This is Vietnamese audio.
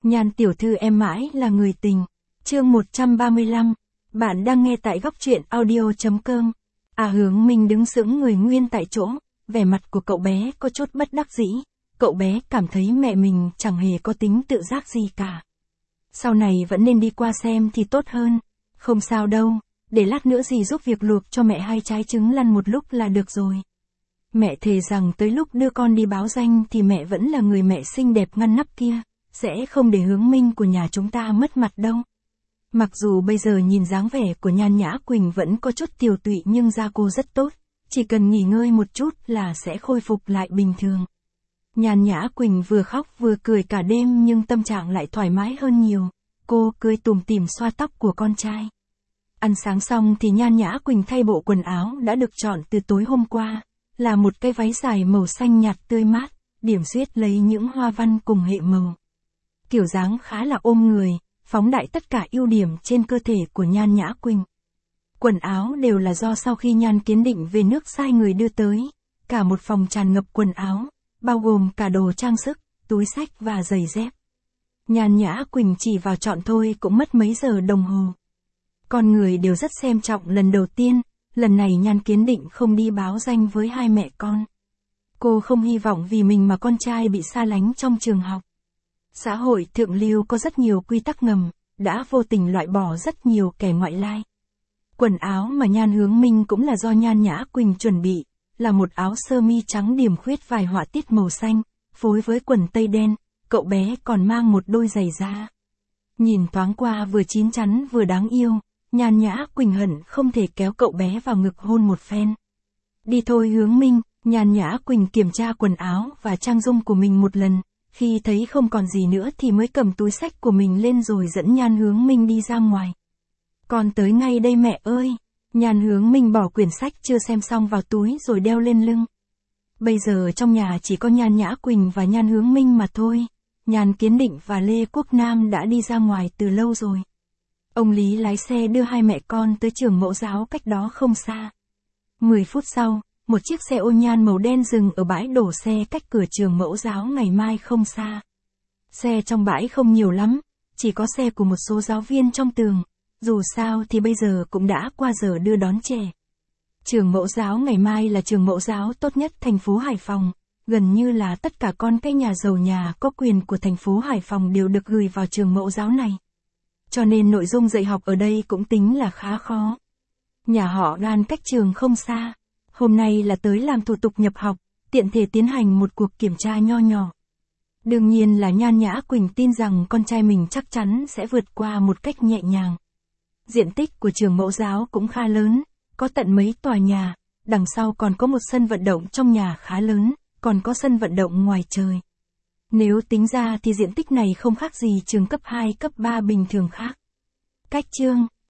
Nhan tiểu thư em mãi là người tình. Chương 135. Bạn đang nghe tại góc truyện audio.com. Hướng Minh đứng sững người nguyên tại chỗ, vẻ mặt của cậu bé có chút bất đắc dĩ. Cậu bé cảm thấy mẹ mình chẳng hề có tính tự giác gì cả. Sau này vẫn nên đi qua xem thì tốt hơn. Không sao đâu, để lát nữa dì giúp việc luộc cho mẹ 2 trái trứng lăn một lúc là được rồi. Mẹ thề rằng tới lúc đưa con đi báo danh thì mẹ vẫn là người mẹ xinh đẹp ngăn nắp kia, sẽ không để Hướng Minh của nhà chúng ta mất mặt đâu. Mặc dù bây giờ nhìn dáng vẻ của Nhan Nhã Quỳnh vẫn có chút tiều tụy nhưng da cô rất tốt, chỉ cần nghỉ ngơi một chút là sẽ khôi phục lại bình thường. Nhan Nhã Quỳnh vừa khóc vừa cười cả đêm nhưng tâm trạng lại thoải mái hơn nhiều, cô cười tủm tỉm xoa tóc của con trai. Ăn sáng xong thì Nhan Nhã Quỳnh thay bộ quần áo đã được chọn từ tối hôm qua, là một cái váy dài màu xanh nhạt tươi mát, điểm xuyết lấy những hoa văn cùng hệ màu. Kiểu dáng khá là ôm người, phóng đại tất cả ưu điểm trên cơ thể của Nhan Nhã Quỳnh. Quần áo đều là do sau khi Nhan Kiến Định về nước sai người đưa tới, cả một phòng tràn ngập quần áo, bao gồm cả đồ trang sức, túi xách và giày dép. Nhan Nhã Quỳnh chỉ vào chọn thôi cũng mất mấy giờ đồng hồ. Con người đều rất xem trọng lần đầu tiên, lần này Nhan Kiến Định không đi báo danh với hai mẹ con. Cô không hy vọng vì mình mà con trai bị xa lánh trong trường học. Xã hội thượng lưu có rất nhiều quy tắc ngầm, đã vô tình loại bỏ rất nhiều kẻ ngoại lai. Quần áo mà Nhan Hướng Minh cũng là do Nhan Nhã Quỳnh chuẩn bị, là một áo sơ mi trắng điểm khuyết vài họa tiết màu xanh, phối với quần tây đen, cậu bé còn mang một đôi giày da. Nhìn thoáng qua vừa chín chắn vừa đáng yêu, Nhan Nhã Quỳnh hận không thể kéo cậu bé vào ngực hôn một phen. Đi thôi Hướng Minh, Nhan Nhã Quỳnh kiểm tra quần áo và trang dung của mình một lần, khi thấy không còn gì nữa thì mới cầm túi xách của mình lên rồi dẫn Nhan Hướng Minh đi ra ngoài. Con tới ngay đây mẹ ơi! Nhan Hướng Minh bỏ quyển sách chưa xem xong vào túi rồi đeo lên lưng. Bây giờ trong nhà chỉ có Nhan Nhã Quỳnh và Nhan Hướng Minh mà thôi. Nhan Kiến Định và Lê Quốc Nam đã đi ra ngoài từ lâu rồi. Ông Lý lái xe đưa hai mẹ con tới trường mẫu giáo cách đó không xa. 10 phút sau, một chiếc xe ô nhan màu đen dừng ở bãi đổ xe cách cửa trường mẫu giáo Ngày Mai không xa. Xe trong bãi không nhiều lắm, chỉ có xe của một số giáo viên trong tường, dù sao thì bây giờ cũng đã qua giờ đưa đón trẻ. Trường mẫu giáo Ngày Mai là trường mẫu giáo tốt nhất thành phố Hải Phòng, gần như là tất cả con cái nhà giàu nhà có quyền của thành phố Hải Phòng đều được gửi vào trường mẫu giáo này. Cho nên nội dung dạy học ở đây cũng tính là khá khó. Nhà họ Gan cách trường không xa. Hôm nay là tới làm thủ tục nhập học, tiện thể tiến hành một cuộc kiểm tra nho nhỏ. Đương nhiên là Nhan Nhã Quỳnh tin rằng con trai mình chắc chắn sẽ vượt qua một cách nhẹ nhàng. Diện tích của trường mẫu giáo cũng khá lớn, có tận mấy tòa nhà, đằng sau còn có một sân vận động trong nhà khá lớn, còn có sân vận động ngoài trời. Nếu tính ra thì diện tích này không khác gì trường cấp 2, cấp 3 bình thường khác. Cách chương